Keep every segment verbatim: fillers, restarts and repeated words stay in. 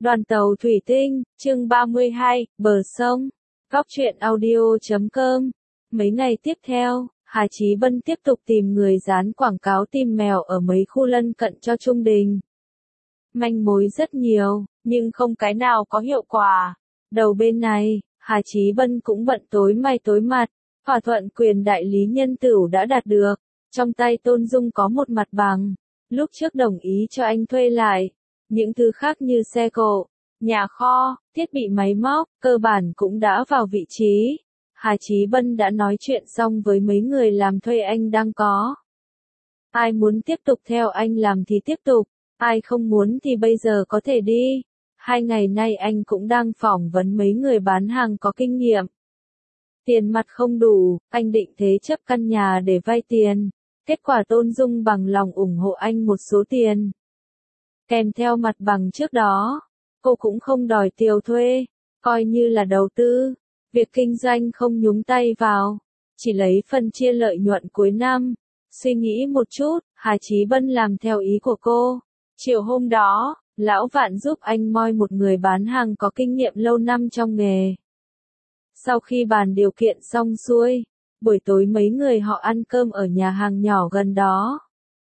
Đoàn tàu thủy tinh, chương ba mươi hai, bờ sông. Góc truyện audio chấm com. Mấy ngày tiếp theo, Hà Chí Bân tiếp tục tìm người dán quảng cáo tìm mèo ở mấy khu lân cận cho Trung Đình. Manh mối rất nhiều, nhưng không cái nào có hiệu quả. Đầu bên này, Hà Chí Bân cũng bận tối mày tối mặt, thỏa thuận quyền đại lý nhân tửu đã đạt được. Trong tay Tôn Dung có một mặt bằng, lúc trước đồng ý cho anh thuê lại. Những thứ khác như xe cộ, nhà kho, thiết bị máy móc, cơ bản cũng đã vào vị trí. Hà Chí Bân đã nói chuyện xong với mấy người làm thuê anh đang có. Ai muốn tiếp tục theo anh làm thì tiếp tục, ai không muốn thì bây giờ có thể đi. Hai ngày nay anh cũng đang phỏng vấn mấy người bán hàng có kinh nghiệm. Tiền mặt không đủ, anh định thế chấp căn nhà để vay tiền. Kết quả Tôn Dung bằng lòng ủng hộ anh một số tiền. Kèm theo mặt bằng trước đó, cô cũng không đòi tiền thuê, coi như là đầu tư. Việc kinh doanh không nhúng tay vào, chỉ lấy phần chia lợi nhuận cuối năm. Suy nghĩ một chút, Hà Chí Bân làm theo ý của cô. Chiều hôm đó, Lão Vạn giúp anh moi một người bán hàng có kinh nghiệm lâu năm trong nghề. Sau khi bàn điều kiện xong xuôi, buổi tối mấy người họ ăn cơm ở nhà hàng nhỏ gần đó.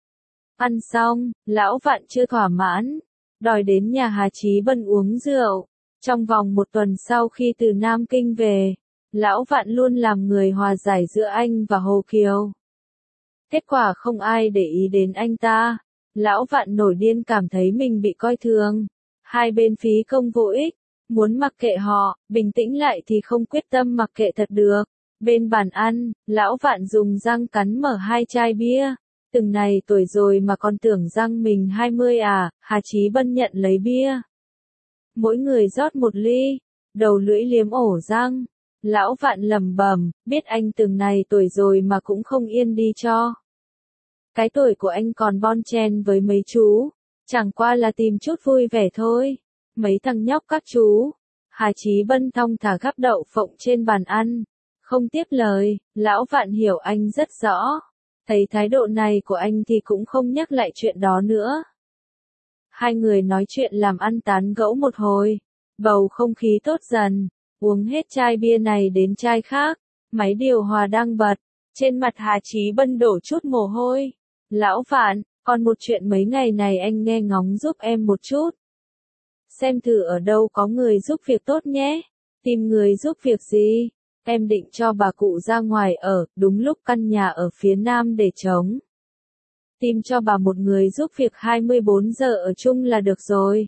Ăn xong, Lão Vạn chưa thỏa mãn, đòi đến nhà Hà Chí Bân uống rượu. Trong vòng một tuần sau khi từ Nam Kinh về, Lão Vạn luôn làm người hòa giải giữa anh và Hồ Kiều. Kết quả không ai để ý đến anh ta. Lão Vạn nổi điên cảm thấy mình bị coi thường. Hai bên phí công vô ích, muốn mặc kệ họ, bình tĩnh lại thì không quyết tâm mặc kệ thật được. Bên bàn ăn, Lão Vạn dùng răng cắn mở hai chai bia. Từng này tuổi rồi mà còn tưởng rằng mình hai mươi à, Hà Chí Bân nhận lấy bia. Mỗi người rót một ly, đầu lưỡi liếm ổ răng. Lão Vạn lẩm bẩm, biết anh từng này tuổi rồi mà cũng không yên đi cho. Cái tuổi của anh còn bon chen với mấy chú, chẳng qua là tìm chút vui vẻ thôi. Mấy thằng nhóc các chú. Hà Chí Bân thong thả gắp đậu phộng trên bàn ăn, không tiếp lời. Lão Vạn hiểu anh rất rõ. Thấy thái độ này của anh thì cũng không nhắc lại chuyện đó nữa. Hai người nói chuyện làm ăn tán gẫu một hồi, bầu không khí tốt dần, uống hết chai bia này đến chai khác, máy điều hòa đang bật, trên mặt Hà Chí Bân đổ chút mồ hôi. Lão Vạn, còn một chuyện mấy ngày này anh nghe ngóng giúp em một chút. Xem thử ở đâu có người giúp việc tốt nhé. Tìm người giúp việc gì? Em định cho bà cụ ra ngoài ở, đúng lúc căn nhà ở phía nam để trống. Tìm cho bà một người giúp việc hai mươi bốn giờ ở chung là được rồi.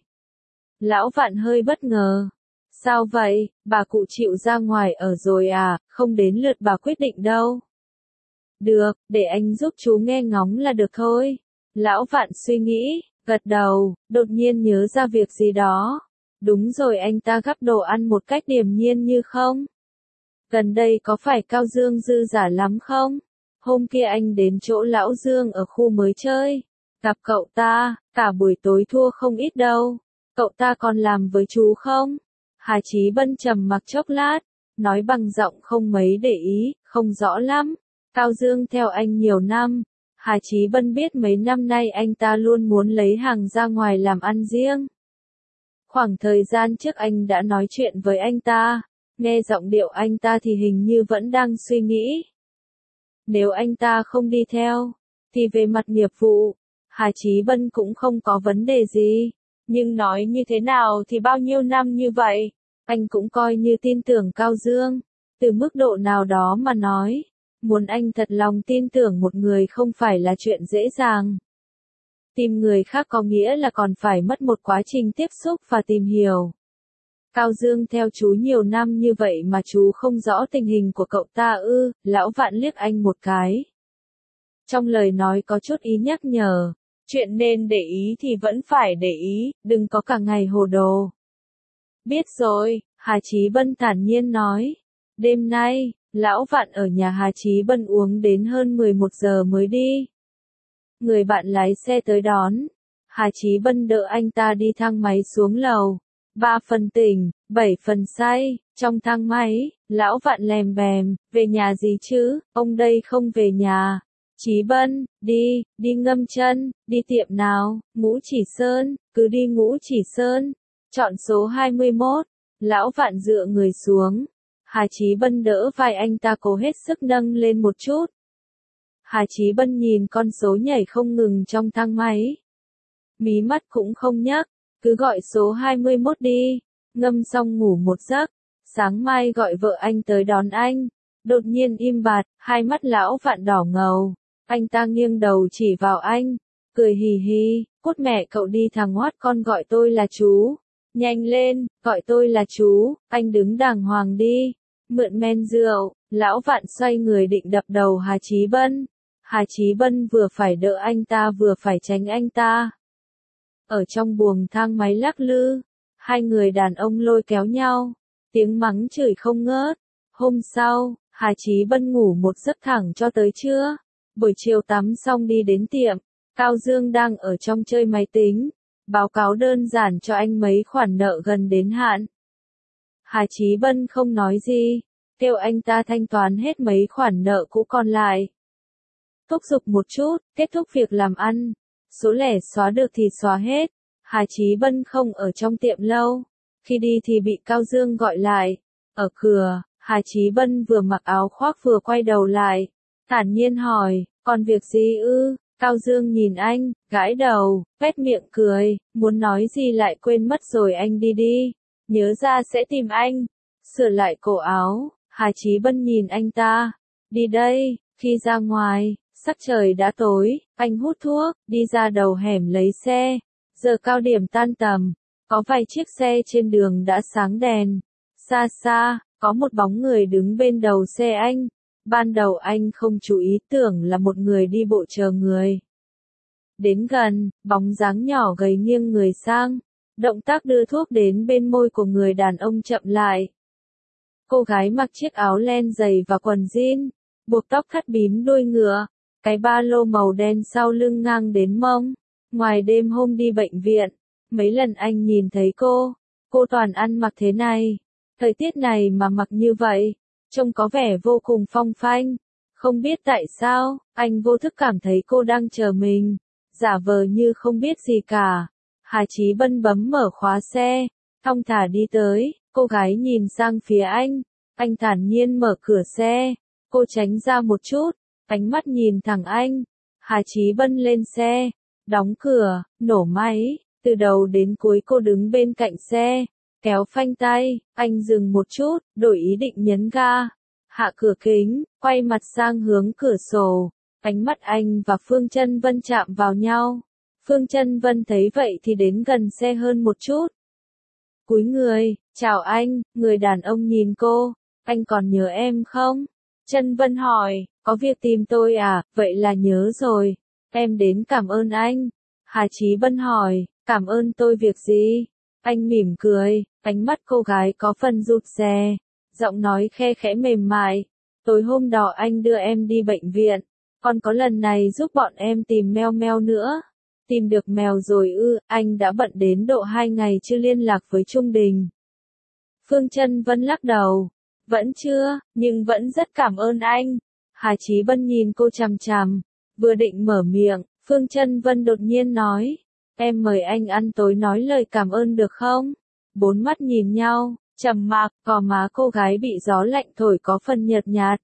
Lão Vạn hơi bất ngờ. Sao vậy, bà cụ chịu ra ngoài ở rồi à, không đến lượt bà quyết định đâu. Được, để anh giúp chú nghe ngóng là được thôi. Lão Vạn suy nghĩ, gật đầu, đột nhiên nhớ ra việc gì đó. Đúng rồi, anh ta gắp đồ ăn một cách điềm nhiên như không. Gần đây có phải Cao Dương dư giả lắm không? Hôm kia anh đến chỗ Lão Dương ở khu mới chơi. Gặp cậu ta, cả buổi tối thua không ít đâu. Cậu ta còn làm với chú không? Hà Chí Bân trầm mặc chốc lát, nói bằng giọng không mấy để ý, không rõ lắm. Cao Dương theo anh nhiều năm. Hà Chí Bân biết mấy năm nay anh ta luôn muốn lấy hàng ra ngoài làm ăn riêng. Khoảng thời gian trước anh đã nói chuyện với anh ta. Nghe giọng điệu anh ta thì hình như vẫn đang suy nghĩ. Nếu anh ta không đi theo, thì về mặt nghiệp vụ, Hà Chí Bân cũng không có vấn đề gì. Nhưng nói như thế nào thì bao nhiêu năm như vậy, anh cũng coi như tin tưởng Cao Dương. Từ mức độ nào đó mà nói, muốn anh thật lòng tin tưởng một người không phải là chuyện dễ dàng. Tìm người khác có nghĩa là còn phải mất một quá trình tiếp xúc và tìm hiểu. Cao Dương theo chú nhiều năm như vậy mà chú không rõ tình hình của cậu ta ư? Lão Vạn liếc anh một cái. Trong lời nói có chút ý nhắc nhở, chuyện nên để ý thì vẫn phải để ý, đừng có cả ngày hồ đồ. Biết rồi, Hà Chí Bân thản nhiên nói. Đêm nay, Lão Vạn ở nhà Hà Chí Bân uống đến hơn mười một giờ mới đi. Người bạn lái xe tới đón. Hà Chí Bân đỡ anh ta đi thang máy xuống lầu. Ba phần tỉnh, bảy phần say. Trong thang máy, Lão Vạn lèm bèm, về nhà gì chứ, ông đây không về nhà. Chí Bân, đi, đi ngâm chân, đi tiệm nào, Ngũ Chỉ Sơn, cứ đi Ngũ Chỉ Sơn. Chọn số hai mươi mốt. Lão Vạn dựa người xuống. Hà Chí Bân đỡ vai anh ta cố hết sức nâng lên một chút. Hà Chí Bân nhìn con số nhảy không ngừng trong thang máy. Mí mắt cũng không nhấc, cứ gọi số hai mươi mốt đi, ngâm xong ngủ một giấc, sáng mai gọi vợ anh tới đón anh. Đột nhiên im bặt, hai mắt Lão Vạn đỏ ngầu, anh ta nghiêng đầu chỉ vào anh, cười hì hì, cút mẹ cậu đi thằng hoắt con, gọi tôi là chú. Nhanh lên, gọi tôi là chú, anh đứng đàng hoàng đi. Mượn men rượu, Lão Vạn xoay người định đập đầu Hà Chí Bân. Hà Chí Bân vừa phải đỡ anh ta vừa phải tránh anh ta. Ở trong buồng thang máy lắc lư, hai người đàn ông lôi kéo nhau, tiếng mắng chửi không ngớt. Hôm sau, Hà Chí Bân ngủ một giấc thẳng cho tới trưa. Buổi chiều tắm xong đi đến tiệm, Cao Dương đang ở trong chơi máy tính, báo cáo đơn giản cho anh mấy khoản nợ gần đến hạn. Hà Chí Bân không nói gì, kêu anh ta thanh toán hết mấy khoản nợ cũ còn lại. Thúc giục một chút, kết thúc việc làm ăn, số lẻ xóa được thì xóa hết. Hà Chí Bân không ở trong tiệm lâu, khi đi thì bị Cao Dương gọi lại. Ở cửa, Hà Chí Bân vừa mặc áo khoác vừa quay đầu lại, thản nhiên hỏi, còn việc gì ư? Cao Dương nhìn anh, gãi đầu, vét miệng cười, muốn nói gì lại quên mất rồi, anh đi đi, nhớ ra sẽ tìm anh. Sửa lại cổ áo, Hà Chí Bân nhìn anh ta, đi đây. Khi ra ngoài, sắc trời đã tối, anh hút thuốc, đi ra đầu hẻm lấy xe. Giờ cao điểm tan tầm, có vài chiếc xe trên đường đã sáng đèn. Xa xa, có một bóng người đứng bên đầu xe anh. Ban đầu anh không chú ý, tưởng là một người đi bộ chờ người. Đến gần, bóng dáng nhỏ gầy nghiêng người sang, động tác đưa thuốc đến bên môi của người đàn ông chậm lại. Cô gái mặc chiếc áo len dày và quần jean, buộc tóc thắt bím đuôi ngựa, cái ba lô màu đen sau lưng ngang đến mông. Ngoài đêm hôm đi bệnh viện, mấy lần anh nhìn thấy cô, cô toàn ăn mặc thế này. Thời tiết này mà mặc như vậy, trông có vẻ vô cùng phong phanh. Không biết tại sao, anh vô thức cảm thấy cô đang chờ mình, giả vờ như không biết gì cả. Hà Chí Bân bấm mở khóa xe, thong thả đi tới, cô gái nhìn sang phía anh, anh thản nhiên mở cửa xe, cô tránh ra một chút, ánh mắt nhìn thẳng anh. Hà Chí Bân lên xe, đóng cửa, nổ máy, từ đầu đến cuối cô đứng bên cạnh xe, kéo phanh tay, anh dừng một chút, đổi ý định nhấn ga, hạ cửa kính, quay mặt sang hướng cửa sổ, ánh mắt anh và Phương Chân Vân chạm vào nhau. Phương Chân Vân thấy vậy thì đến gần xe hơn một chút. Cúi người, chào anh, người đàn ông nhìn cô, anh còn nhớ em không? Chân Vân hỏi, có việc tìm tôi à, vậy là nhớ rồi, em đến cảm ơn anh. Hà Chí Bân hỏi, cảm ơn tôi việc gì? Anh mỉm cười, ánh mắt cô gái có phần rụt rè, giọng nói khe khẽ mềm mại. Tối hôm đó anh đưa em đi bệnh viện, còn có lần này giúp bọn em tìm meo meo nữa. Tìm được mèo rồi ư? Anh đã bận đến độ hai ngày chưa liên lạc với Trung Đình. Phương Chân Vân lắc đầu, vẫn chưa, nhưng vẫn rất cảm ơn anh. Hà Chí Bân nhìn cô chằm chằm, vừa định mở miệng, Phương Chân Vân đột nhiên nói, em mời anh ăn tối nói lời cảm ơn được không? Bốn mắt nhìn nhau, trầm mặc, gò má cô gái bị gió lạnh thổi có phần nhợt nhạt.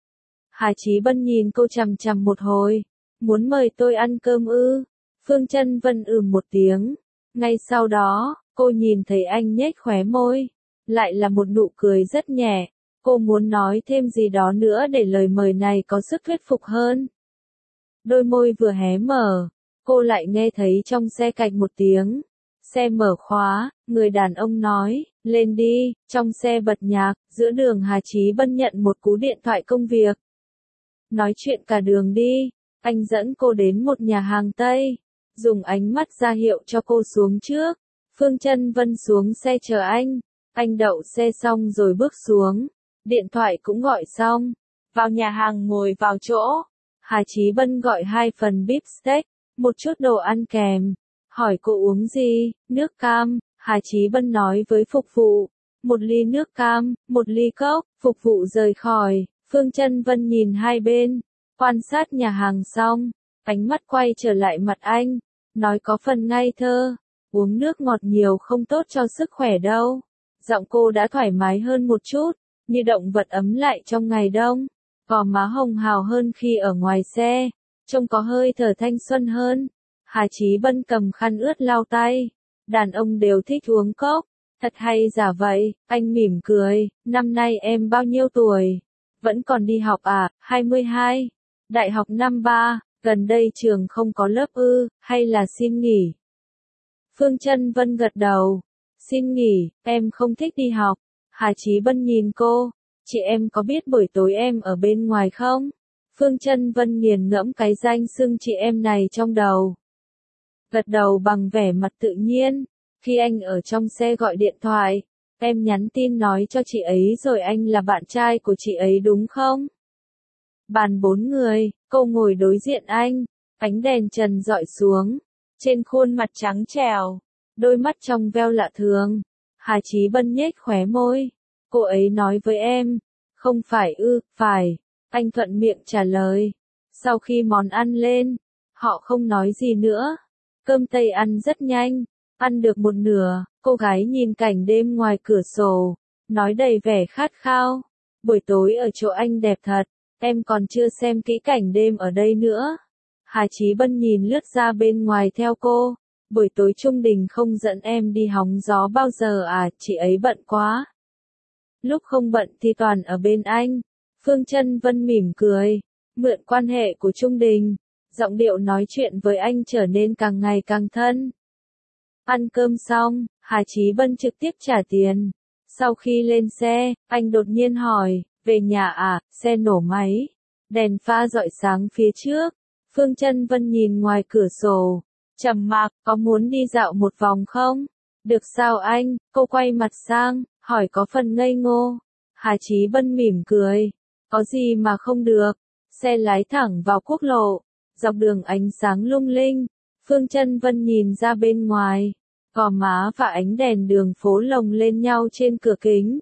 Hà Chí Bân nhìn cô chằm chằm một hồi, muốn mời tôi ăn cơm ư? Phương Chân Vân ừm một tiếng. Ngay sau đó, cô nhìn thấy anh nhếch khóe môi, lại là một nụ cười rất nhẹ. Cô muốn nói thêm gì đó nữa để lời mời này có sức thuyết phục hơn. Đôi môi vừa hé mở, cô lại nghe thấy trong xe cạch một tiếng. Xe mở khóa, người đàn ông nói, lên đi, trong xe bật nhạc, giữa đường Hà Chí Bân nhận một cú điện thoại công việc. Nói chuyện cả đường đi, anh dẫn cô đến một nhà hàng Tây, dùng ánh mắt ra hiệu cho cô xuống trước. Phương Chân Vân xuống xe chờ anh, anh đậu xe xong rồi bước xuống, điện thoại cũng gọi xong, vào nhà hàng ngồi vào chỗ. Hà Chí Bân gọi hai phần beef steak, một chút đồ ăn kèm, hỏi cô uống gì, nước cam. Hà Chí Bân nói với phục vụ, một ly nước cam, một ly cốc. Phục vụ rời khỏi, Phương Chân Vân nhìn hai bên, quan sát nhà hàng xong, ánh mắt quay trở lại mặt anh, nói có phần ngây thơ, uống nước ngọt nhiều không tốt cho sức khỏe đâu. Giọng cô đã thoải mái hơn một chút, như động vật ấm lại trong ngày đông. Gò má hồng hào hơn khi ở ngoài xe, trông có hơi thở thanh xuân hơn. Hà Chí Bân cầm khăn ướt lau tay. Đàn ông đều thích uống cốc. Thật hay giả vậy, anh mỉm cười. Năm nay em bao nhiêu tuổi? Vẫn còn đi học à? hai mươi hai. Đại học năm ba, gần đây trường không có lớp ư, hay là xin nghỉ? Phương Chân Vân gật đầu. Xin nghỉ, em không thích đi học. Hà Chí Bân nhìn cô. Chị em có biết buổi tối em ở bên ngoài không? Phương Chân Vân nghiền ngẫm cái danh xưng chị em này trong đầu. Gật đầu bằng vẻ mặt tự nhiên. Khi anh ở trong xe gọi điện thoại, em nhắn tin nói cho chị ấy rồi anh là bạn trai của chị ấy đúng không? Bàn bốn người, cô ngồi đối diện anh, ánh đèn trần dọi xuống, trên khuôn mặt trắng trẻo, đôi mắt trong veo lạ thường. Hà Chí Bân nhếch khóe môi. Cô ấy nói với em, không phải ư, phải. Anh thuận miệng trả lời. Sau khi món ăn lên, họ không nói gì nữa. Cơm Tây ăn rất nhanh, ăn được một nửa, cô gái nhìn cảnh đêm ngoài cửa sổ, nói đầy vẻ khát khao. Buổi tối ở chỗ anh đẹp thật, em còn chưa xem kỹ cảnh đêm ở đây nữa. Hà Chí Bân nhìn lướt ra bên ngoài theo cô. Buổi tối Trung Đình không dẫn em đi hóng gió bao giờ à, chị ấy bận quá. Lúc không bận thì toàn ở bên anh. Phương Chân Vân mỉm cười, mượn quan hệ của Trung Đình, giọng điệu nói chuyện với anh trở nên càng ngày càng thân. Ăn cơm xong, Hà Chí Bân trực tiếp trả tiền. Sau khi lên xe, anh đột nhiên hỏi, về nhà à, xe nổ máy. Đèn pha rọi sáng phía trước. Phương Chân Vân nhìn ngoài cửa sổ, trầm mặc, có muốn đi dạo một vòng không? Được sao anh? Cô quay mặt sang, hỏi có phần ngây ngô. Hà Chí Bân mỉm cười, có gì mà không được. Xe lái thẳng vào quốc lộ, dọc đường ánh sáng lung linh. Phương Chân Vân nhìn ra bên ngoài, gò má và ánh đèn đường phố lồng lên nhau trên cửa kính.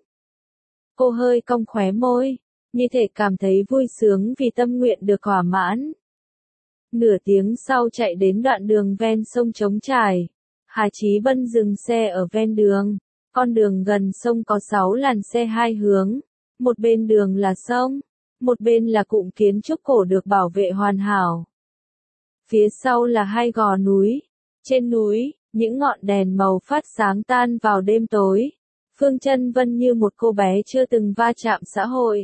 Cô hơi cong khóe môi, như thể cảm thấy vui sướng vì tâm nguyện được thỏa mãn. Nửa tiếng sau chạy đến đoạn đường ven sông trống trải, Hà Chí Bân dừng xe ở ven đường. Con đường gần sông có sáu làn xe hai hướng, một bên đường là sông, một bên là cụm kiến trúc cổ được bảo vệ hoàn hảo. Phía sau là hai gò núi, trên núi, những ngọn đèn màu phát sáng tan vào đêm tối. Phương Chân Vân như một cô bé chưa từng va chạm xã hội.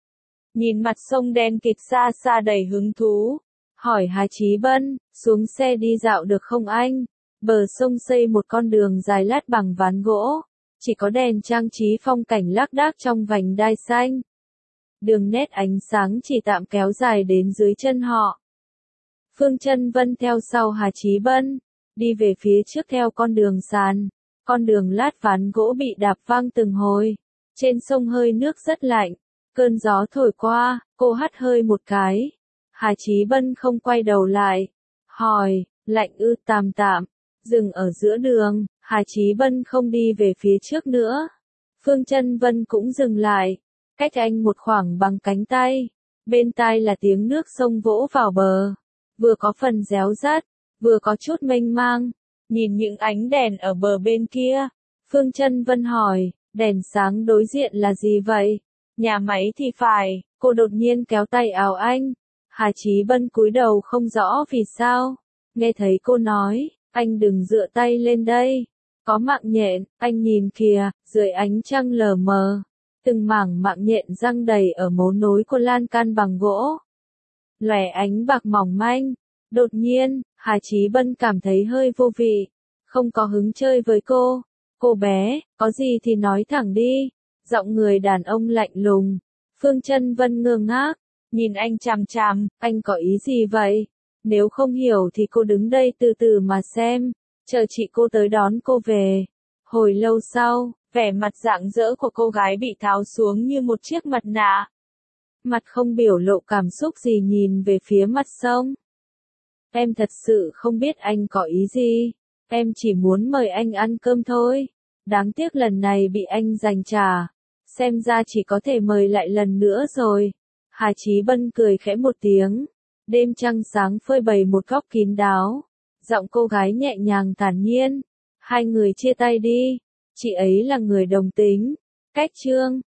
Nhìn mặt sông đen kịt xa xa đầy hứng thú, hỏi Hà Chí Bân, xuống xe đi dạo được không anh? Bờ sông xây một con đường dài lát bằng ván gỗ, chỉ có đèn trang trí phong cảnh lác đác trong vành đai xanh. Đường nét ánh sáng chỉ tạm kéo dài đến dưới chân họ. Phương Chân Vân theo sau Hà Chí Bân, đi về phía trước theo con đường sàn. Con đường lát ván gỗ bị đạp vang từng hồi. Trên sông hơi nước rất lạnh, cơn gió thổi qua, cô hắt hơi một cái. Hà Chí Bân không quay đầu lại, hỏi, lạnh ư? Tạm tạm. Dừng ở giữa đường, Hà Chí Bân không đi về phía trước nữa. Phương Chân Vân cũng dừng lại, cách anh một khoảng bằng cánh tay. Bên tai là tiếng nước sông vỗ vào bờ, vừa có phần réo rắt, vừa có chút mênh mang. Nhìn những ánh đèn ở bờ bên kia, Phương Chân Vân hỏi, đèn sáng đối diện là gì vậy? Nhà máy thì phải. Cô đột nhiên kéo tay áo anh. Hà Chí Bân cúi đầu không rõ vì sao. Nghe thấy cô nói, anh đừng dựa tay lên đây. Có mạng nhện, anh nhìn kìa, dưới ánh trăng lờ mờ. Từng mảng mạng nhện răng đầy ở mấu nối của lan can bằng gỗ. Lòe ánh bạc mỏng manh. Đột nhiên, Hà Chí Bân cảm thấy hơi vô vị. Không có hứng chơi với cô. Cô bé, có gì thì nói thẳng đi. Giọng người đàn ông lạnh lùng. Phương Chân Vân ngơ ngác, nhìn anh chằm chằm, anh có ý gì vậy? Nếu không hiểu thì cô đứng đây từ từ mà xem, chờ chị cô tới đón cô về. Hồi lâu sau, vẻ mặt rạng rỡ của cô gái bị tháo xuống như một chiếc mặt nạ. Mặt không biểu lộ cảm xúc gì nhìn về phía mặt sông. Em thật sự không biết anh có ý gì, em chỉ muốn mời anh ăn cơm thôi. Đáng tiếc lần này bị anh giành trả. Xem ra chỉ có thể mời lại lần nữa rồi. Hà Chí Bân cười khẽ một tiếng. Đêm trăng sáng phơi bày một góc kín đáo. Giọng cô gái nhẹ nhàng thản nhiên. Hai người chia tay đi. Chị ấy là người đồng tính. Cách Trương.